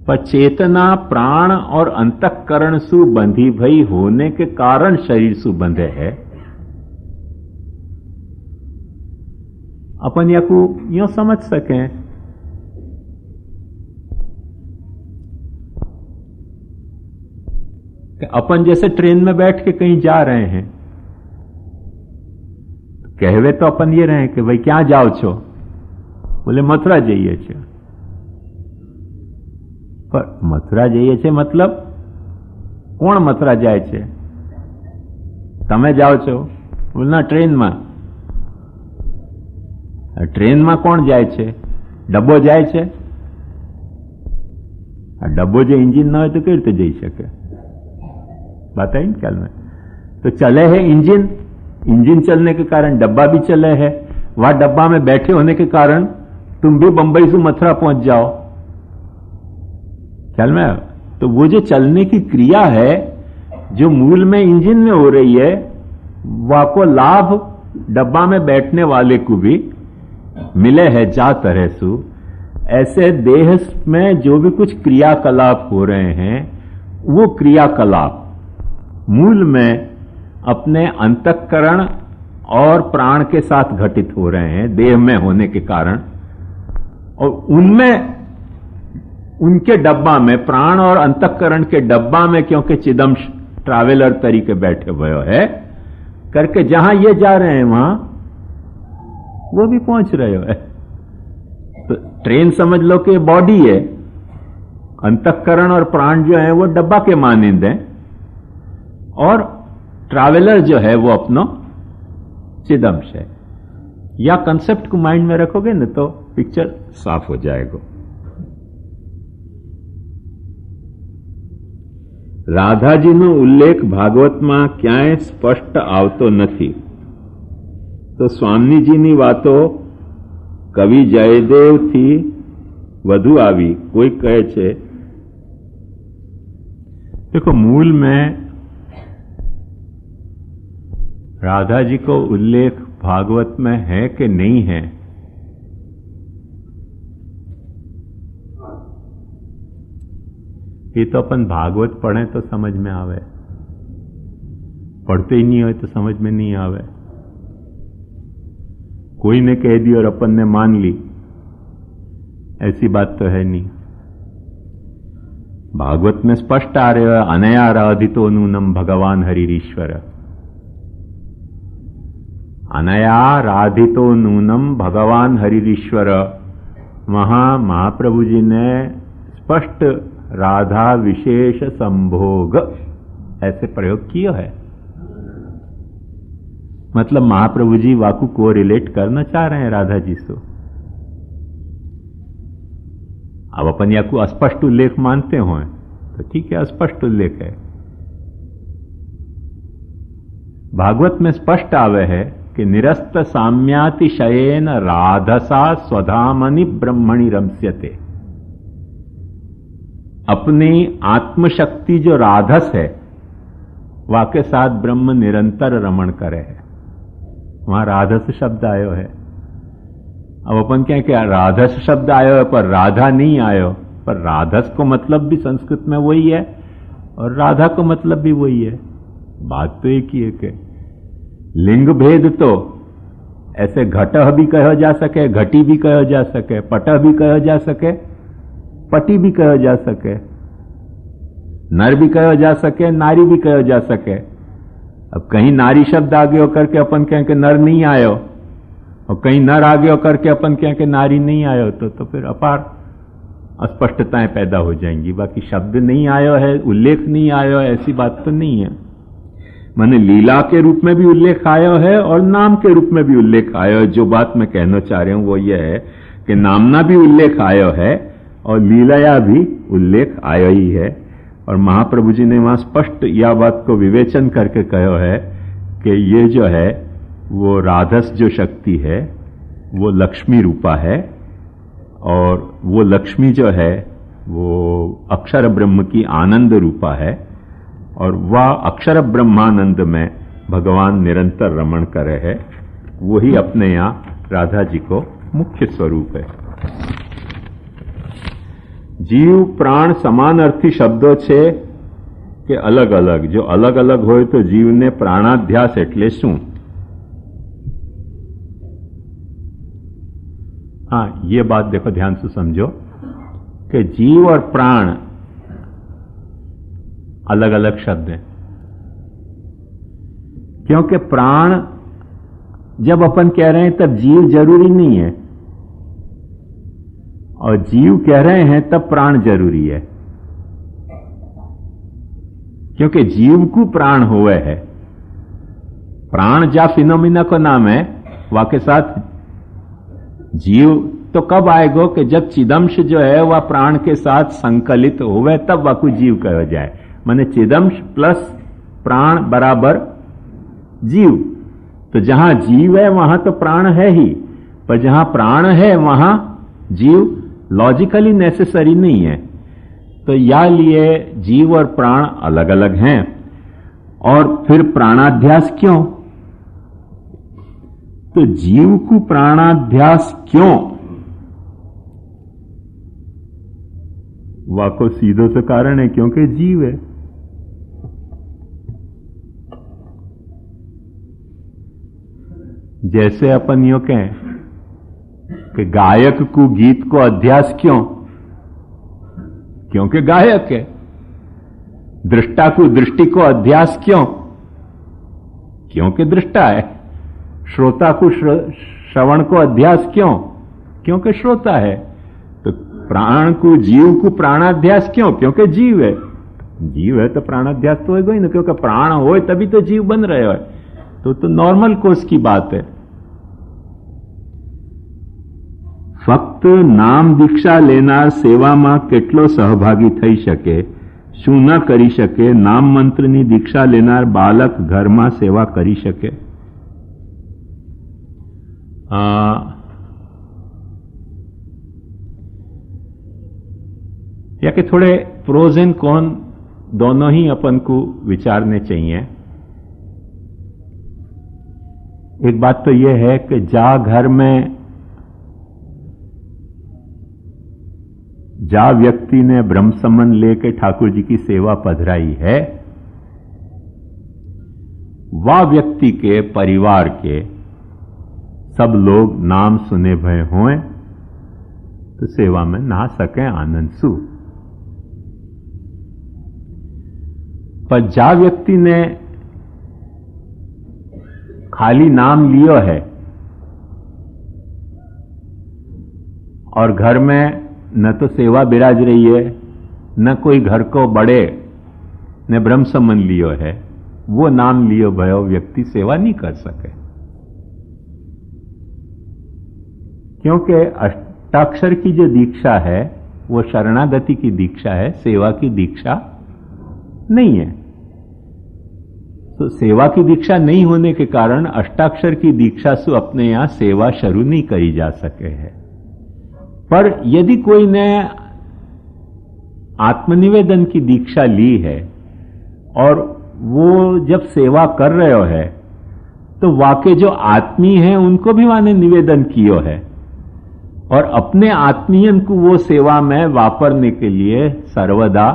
पर चेतना प्राण और अंतःकरण सु बंधी भई होने के कारण शरीर सु बंधे है। अपन या को यूं समझ सकें कि अपन जैसे ट्रेन में बैठ के कहीं जा रहे हैं, कहवे तो अपन ये रहे कि भाई क्या जाओ छो, बोले मथुरा जाइए छे, पर मथुरा जाइए छे मतलब कोण मथुरा जाए छे? तमे जाओ छो? बोले ना ट्रेन में। ट्रेन में कोण जाए छे? डब्बो जाए छे? डब्बो जो इंजिन ना हो तो कई रीते जई सके? बात आई ख्याल में? तो चले है इंजिन, इंजिन चलने के कारण डब्बा भी चले है, वहां डब्बा में बैठे होने के कारण तुम भी बंबई से मथुरा पहुंच जाओ। ख्याल में? तो वो जो चलने की क्रिया है जो मूल में इंजन में हो रही है, वह को लाभ डब्बा में बैठने वाले को भी मिले है जा तरह सु। ऐसे देह में जो भी कुछ क्रियाकलाप हो रहे हैं, वो क्रियाकलाप मूल में अपने अंतःकरण और प्राण के साथ घटित हो रहे हैं देह में होने के कारण, और उनमें उनके डब्बा में प्राण और अंतःकरण के डब्बा में क्योंकि चिदंश ट्रैवलर तरीके बैठे हुए है करके जहां ये जा रहे हैं वहां वो भी पहुंच रहे हो है। तो ट्रेन समझ लो कि बॉडी है, अंतःकरण और प्राण जो है वो डब्बा के मानिंद है, और ट्रैवलर जो है वो अपनो चिदंश है। या कंसेप्ट को माइंड में रखोगे ना तो पिक्चर साफ हो जाएगा। राधाजीનો ઉલ્લેખ ભાગવતમાં ક્યાંય સ્પષ્ટ આવતો નથી, તો સ્વામીજીની વાતો કવિ જયદેવથી વધુ આવી કોઈ કહે છે। देखो मूल में राधा जी को उल्लेख भागवत में है कि नहीं है, ये तो अपन भागवत पढ़ें तो समझ में आवे, पढ़ते ही नहीं हो तो समझ में नहीं आवे। कोई ने कह दी और अपन ने मान ली, ऐसी बात तो है नहीं। भागवत में स्पष्ट आ रहे हो अनया राधितो नूनम भगवान हरिरीश्वर, अनया राधितो नूनम भगवान हरिरीश्वर। वहां महाप्रभु जी ने स्पष्ट राधा विशेष संभोग ऐसे प्रयोग किया है। मतलब महाप्रभु जी वाकु को रिलेट करना चाह रहे हैं राधा जी से। अब अपन या को अस्पष्ट उल्लेख मानते हो तो ठीक है, अस्पष्ट उल्लेख है। भागवत में स्पष्ट आवे है कि निरस्त साम्यातिशयेन राधसा स्वधामनि ब्रह्मणि रमस्यते। अपनी आत्मशक्ति जो राधस है वाके साथ ब्रह्म निरंतर रमण करे है। वहां राधस शब्द आयो है। अब अपन क्या राधस शब्द आयो है पर राधा नहीं आयो, पर राधस को मतलब भी संस्कृत में वही है और राधा को मतलब भी वही है। बात तो एक ही है कि लिंग भेद तो ऐसे घटह भी कहा जा सके, घटी भी कहा जा सके, पटह भी कहा जा सके, पति भी कहा जा सके, नर भी कहा जा सके, नारी भी कहा जा सके। अब कहीं नारी शब्द आगे होकर के अपन कहें कि नर नहीं आयो, और कहीं नर आगे होकर के अपन कहें कि नारी नहीं आयो, तो फिर अपार अस्पष्टताएं पैदा हो जाएंगी। बाकी शब्द नहीं आयो है, उल्लेख नहीं आयो है, ऐसी बात तो नहीं है। माने लीला के रूप में भी उल्लेख आयो है और नाम के रूप में भी उल्लेख आयो है। जो बात मैं कहना चाह रहा हूं वो ये है कि नामना भी उल्लेख आयो है और लीलाया भी उल्लेख आयो ही है। और महाप्रभु जी ने वहां स्पष्ट यह बात को विवेचन करके कहो है कि ये जो है वो राधस जो शक्ति है वो लक्ष्मी रूपा है, और वो लक्ष्मी जो है वो अक्षर ब्रह्म की आनंद रूपा है, और वह अक्षर ब्रह्मानंद में भगवान निरंतर रमण करे है। वही अपने यहां राधा जी को मुख्य स्वरूप है। જીવ પ્રાણ સમાનાર્થી શબ્દો છે કે અલગ અલગ? જો અલગ અલગ હોય તો જીવને પ્રાણાધ્યાસ એટલે શું? हाँ, ये बात देखो ध्यान से समझो कि जीव और प्राण अलग अलग शब्द हैं। क्योंकि प्राण जब अपन कह रहे हैं तब जीव जरूरी नहीं है, और जीव कह रहे हैं तब प्राण जरूरी है। क्योंकि जीव को प्राण हुए है। प्राण जा फिनोमिना को नाम है, वाके साथ जीव तो कब आएगा कि जब चिदंश जो है वह प्राण के साथ संकलित होवे तब वाकु जीव कहा जाए। माने चिदंश प्लस प्राण बराबर जीव। तो जहां जीव है वहां तो प्राण है ही, पर जहां प्राण है वहां जीव लॉजिकली नेसेसरी नहीं है। तो या लिए जीव और प्राण अलग अलग हैं। और फिर प्राणाध्यास क्यों? तो जीव को प्राणाध्यास क्यों? वाको सीधो से कारण है क्योंकि जीव है। जैसे अपन यो कहें कि गायक को गीत को अध्यास क्यों? क्योंकि गायक है। दृष्टा को दृष्टि को अध्यास क्यों? क्योंकि दृष्टा है। श्रोता को श्रवण को अध्यास क्यों? क्योंकि श्रोता है। तो प्राण को जीव को प्राणाध्यास क्यों? क्योंकि जीव है। जीव है तो प्राणाध्यास तो होगा ही ना, क्योंकि प्राण हो तभी तो जीव बन रहे हो। तो नॉर्मल कोर्स की बात है। फक्त नाम दीक्षा लेनार सेवामां કેટલો સહભાગી થઈ શકે? શું ન કરી શકે? નામ મંત્રની દીક્ષા લેનાર બાલક ઘરમાં સેવા કરી શકે? या कि थोड़े प्रोज एंड कॉन दोनों ही अपन को विचारने चाहिए। एक बात तो यह है कि घर में व्यक्ति ने ब्रह्म संबंध लेके ठाकुर जी की सेवा पधराई है, वह व्यक्ति के परिवार के सब लोग नाम सुने भय हों तो सेवा में नहा सके आनंद सु। पर जा व्यक्ति ने खाली नाम लियो है और घर में न तो सेवा बिराज रही है, न कोई घर को बड़े ने ब्रह्म संबंध लियो है, वो नाम लियो भयो व्यक्ति सेवा नहीं कर सके। क्योंकि अष्टाक्षर की जो दीक्षा है वो शरणागति की दीक्षा है, सेवा की दीक्षा नहीं है। तो सेवा की दीक्षा नहीं होने के कारण अष्टाक्षर की दीक्षा से अपने यहां सेवा शुरू नहीं करी जा सके है। पर यदि कोई ने आत्मनिवेदन की दीक्षा ली है और वो जब सेवा कर रहे हो है तो वाके जो आत्मीय हैं उनको भी माने निवेदन कियो है और अपने आत्मीयन को वो सेवा में वापरने के लिए सर्वदा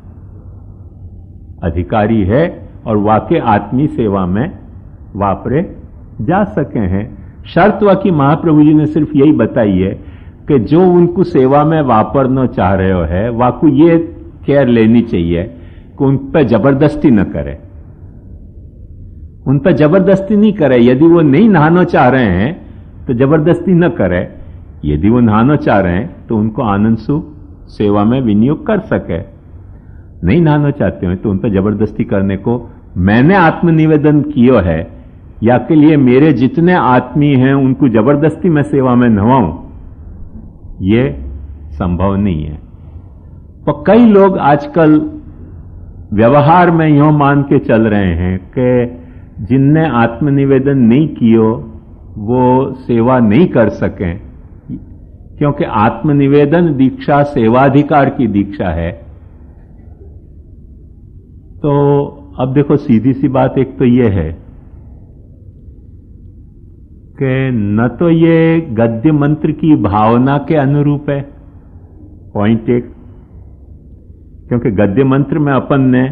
अधिकारी है और वाके आत्मी सेवा में वापरे जा सके हैं। शर्त वाकी महाप्रभु जी ने सिर्फ यही बताई है कि जो उनको सेवा में वापरना चाह रहे हो है वाकू ये केयर लेनी चाहिए कि उन पर जबरदस्ती न करे, उन पर जबरदस्ती नहीं करे। यदि वो नहीं नहाना चाह रहे हैं तो जबरदस्ती न करे, यदि वो नहाना चाह रहे हैं तो उनको आनंद सु सेवा में विनियोग कर सके। नहीं नहाना चाहते हो तो उन पर जबरदस्ती करने को मैंने आत्मनिवेदन किया है या के लिए मेरे जितने आत्मी हैं उनको जबरदस्ती मैं सेवा में नहाऊं, ये संभव नहीं है। तो कई लोग आजकल व्यवहार में यूं मान के चल रहे हैं कि जिनने आत्मनिवेदन नहीं कियो वो सेवा नहीं कर सकें, क्योंकि आत्मनिवेदन दीक्षा सेवाधिकार की दीक्षा है। तो अब देखो सीधी सी बात एक तो ये है कि न तो ये गद्य मंत्र की भावना के अनुरूप है, पॉइंट एक, क्योंकि गद्य मंत्र में अपन ने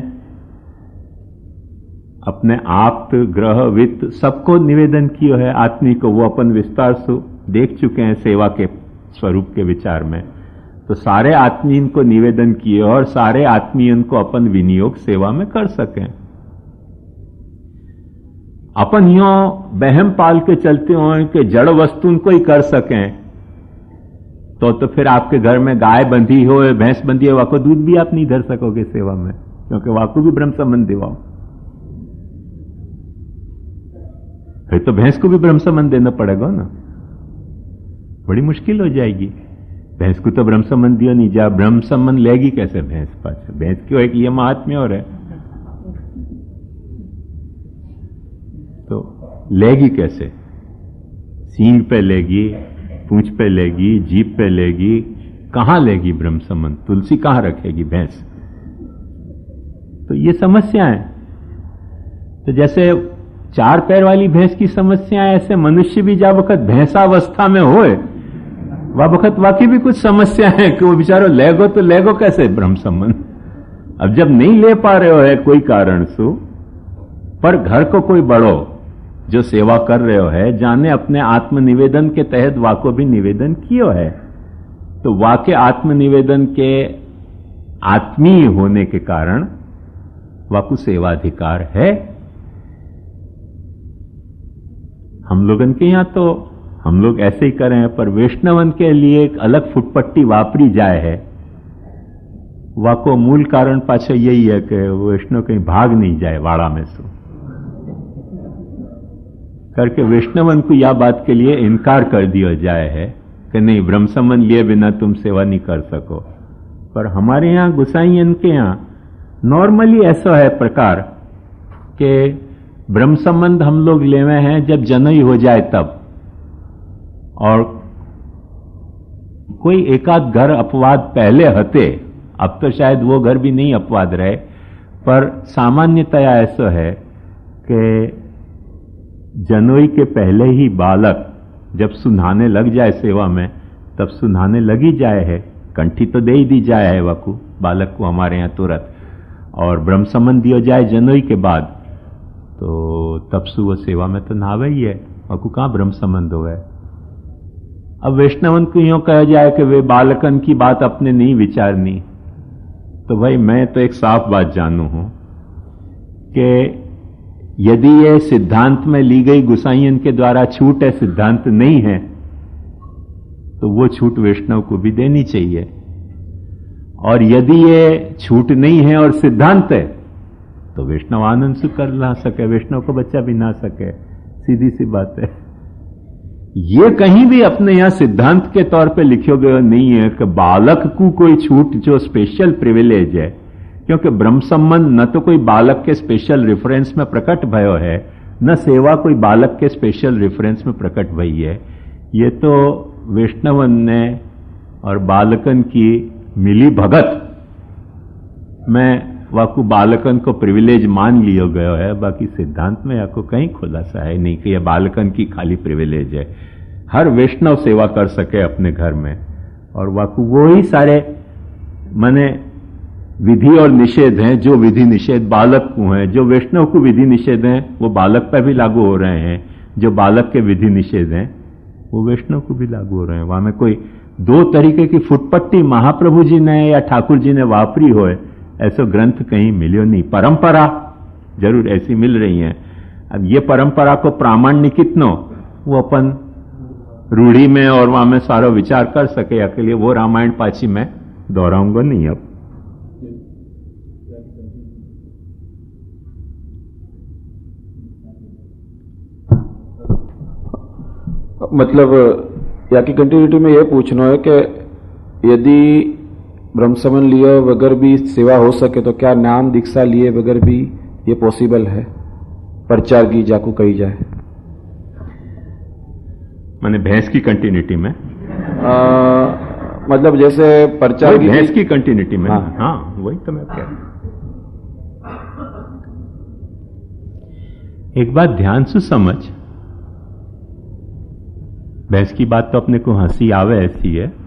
अपने आप्त ग्रह वित्त सबको निवेदन किया है, आत्मी को वो अपन विस्तार से देख चुके हैं सेवा के स्वरूप के विचार में। तो सारे आत्मीयन को निवेदन किए और सारे आत्मीयन को अपन विनियोग सेवा में कर सकें। अपन यो बहम पाल के चलते हो कि जड़ वस्तु को ही कर सकें, तो फिर आपके घर में गाय बंधी हो, भैंस बंधी हो, वाको दूध भी आप नहीं धर सकोगे सेवा में, क्योंकि वाको भी ब्रह्म संबंध दिवाओ। फिर तो भैंस को भी ब्रह्म संबंध देना पड़ेगा ना, बड़ी मुश्किल हो जाएगी। भैंस को तो ब्रह्म संबंध दिया नहीं जा, ब्रह्म संबंध लेगी कैसे भैंस? पास भैंस क्यों है कि ये महात्म्य और है, तो लेगी कैसे? सींग पे लेगी, पूंछ पे लेगी, जीभ पे लेगी, कहां लेगी ब्रह्म संबंध? तुलसी कहां रखेगी भैंस? तो ये समस्या है। तो जैसे चार पैर वाली भैंस की समस्या है, ऐसे मनुष्य भी जब वक्त भैंसावस्था में होए वह वक्त वाकई भी कुछ समस्या है कि वो बेचारो लेगो तो लेगो कैसे ब्रह्म संबंध। अब जब नहीं ले पा रहे हो है कोई कारण से, पर घर को कोई बड़ो जो सेवा कर रहे हो है, जाने अपने आत्मनिवेदन के तहत वाको भी निवेदन कियो है, तो वाके आत्मनिवेदन के आत्मीय होने के कारण वाकु सेवाधिकार है। हम लोगन के यहां तो हम लोग ऐसे ही करें, पर वैष्णवन के लिए एक अलग फुटपट्टी वापरी जाए है। वाको मूल कारण पाछे यही है कि वैष्णव कहीं भाग नहीं जाए वाड़ा में से करके वैष्णवन को यह बात के लिए इनकार कर दिया जाए है कि नहीं, ब्रह्म संबंध लिए बिना तुम सेवा नहीं कर सको। पर हमारे यहां गुसाईयन के यहां नॉर्मली ऐसा है प्रकार कि ब्रह्म संबंध हम लोग लेवे हैं जब जनई हो जाए तब, और कोई एकाध घर अपवाद पहले हते, अब तो शायद वो घर भी नहीं अपवाद रहे, पर सामान्यतया ऐसा है कि जनोई के पहले ही बालक जब सुनाने लग जाए सेवा में, तब सुनाने लगी जाए है, कंठी तो दे ही दी जाए है वकु बालक को हमारे यहां तुरंत, और ब्रह्म संबंध दिया जाए जनोई के बाद, तो तब से वो सेवा में तो नावे ही है, वकु कहां ब्रह्म संबंध हो है। अब वैष्णवन को यूं कहा जाए कि वे बालकन की बात अपने नहीं विचारनी, तो भाई मैं तो एक साफ बात जानू हूं कि यदि ये सिद्धांत में ली गई गुसाईयन के द्वारा छूट है, सिद्धांत नहीं है, तो वो छूट वैष्णव को भी देनी चाहिए। और यदि ये छूट नहीं है और सिद्धांत है, तो वैष्णव आनंद से कर ला सके, वैष्णव को बच्चा भी ना सके, सीधी सी बात है। ये कहीं भी अपने यहां सिद्धांत के तौर पे लिखो गया नहीं है कि बालक को कोई छूट जो स्पेशल प्रिविलेज है, क्योंकि ब्रह्म संबंध न तो कोई बालक के स्पेशल रेफरेंस में प्रकट भयो है, न सेवा कोई बालक के स्पेशल रेफरेंस में प्रकट भई है। ये तो वैष्णवन ने और बालकन की मिली भगत में वाकु बालकन को प्रिविलेज मान लिया गया है, बाकी सिद्धांत में आपको कहीं खुलासा है नहीं कि यह बालकन की खाली प्रिविलेज है। हर वैष्णव सेवा कर सके अपने घर में, और वाकु वो ही सारे माने विधि और निषेध हैं, जो विधि निषेध बालक को हैं, जो वैष्णव को विधि निषेध हैं वो बालक पर भी लागू हो रहे हैं, जो बालक के विधि निषेध हैं वो वैष्णव को भी लागू हो रहे हैं। वहां में कोई दो तरीके की फुटपट्टी महाप्रभु जी ने या ठाकुर जी ने वापरी हो, ऐसा ग्रंथ कहीं मिलियो नहीं। परंपरा जरूर ऐसी मिल रही है। अब ये परंपरा को प्रामाण्य कितनो वो अपन रूढ़ी में और वहां में सारा विचार कर सके, अकेले वो रामायण पाची मैं दोहराऊंगा नहीं। अब मतलब या की कंटिन्यूटी में यह पूछना है कि यदि ब्रह्म संबंध लिए बगैर भी सेवा हो सके तो क्या नाम दीक्षा लिए बगैर भी ये पॉसिबल है? प्रचार की जाकू कही जाए, माने भैंस की कंटिन्यूटी में मतलब जैसे प्रचार की भैंस की कंटिन्यूटी में। हाँ वही तो मैं कह रहा हूं। एक बात ध्यान से समझ, भैंस की बात तो अपने को हंसी आवे ऐसी है,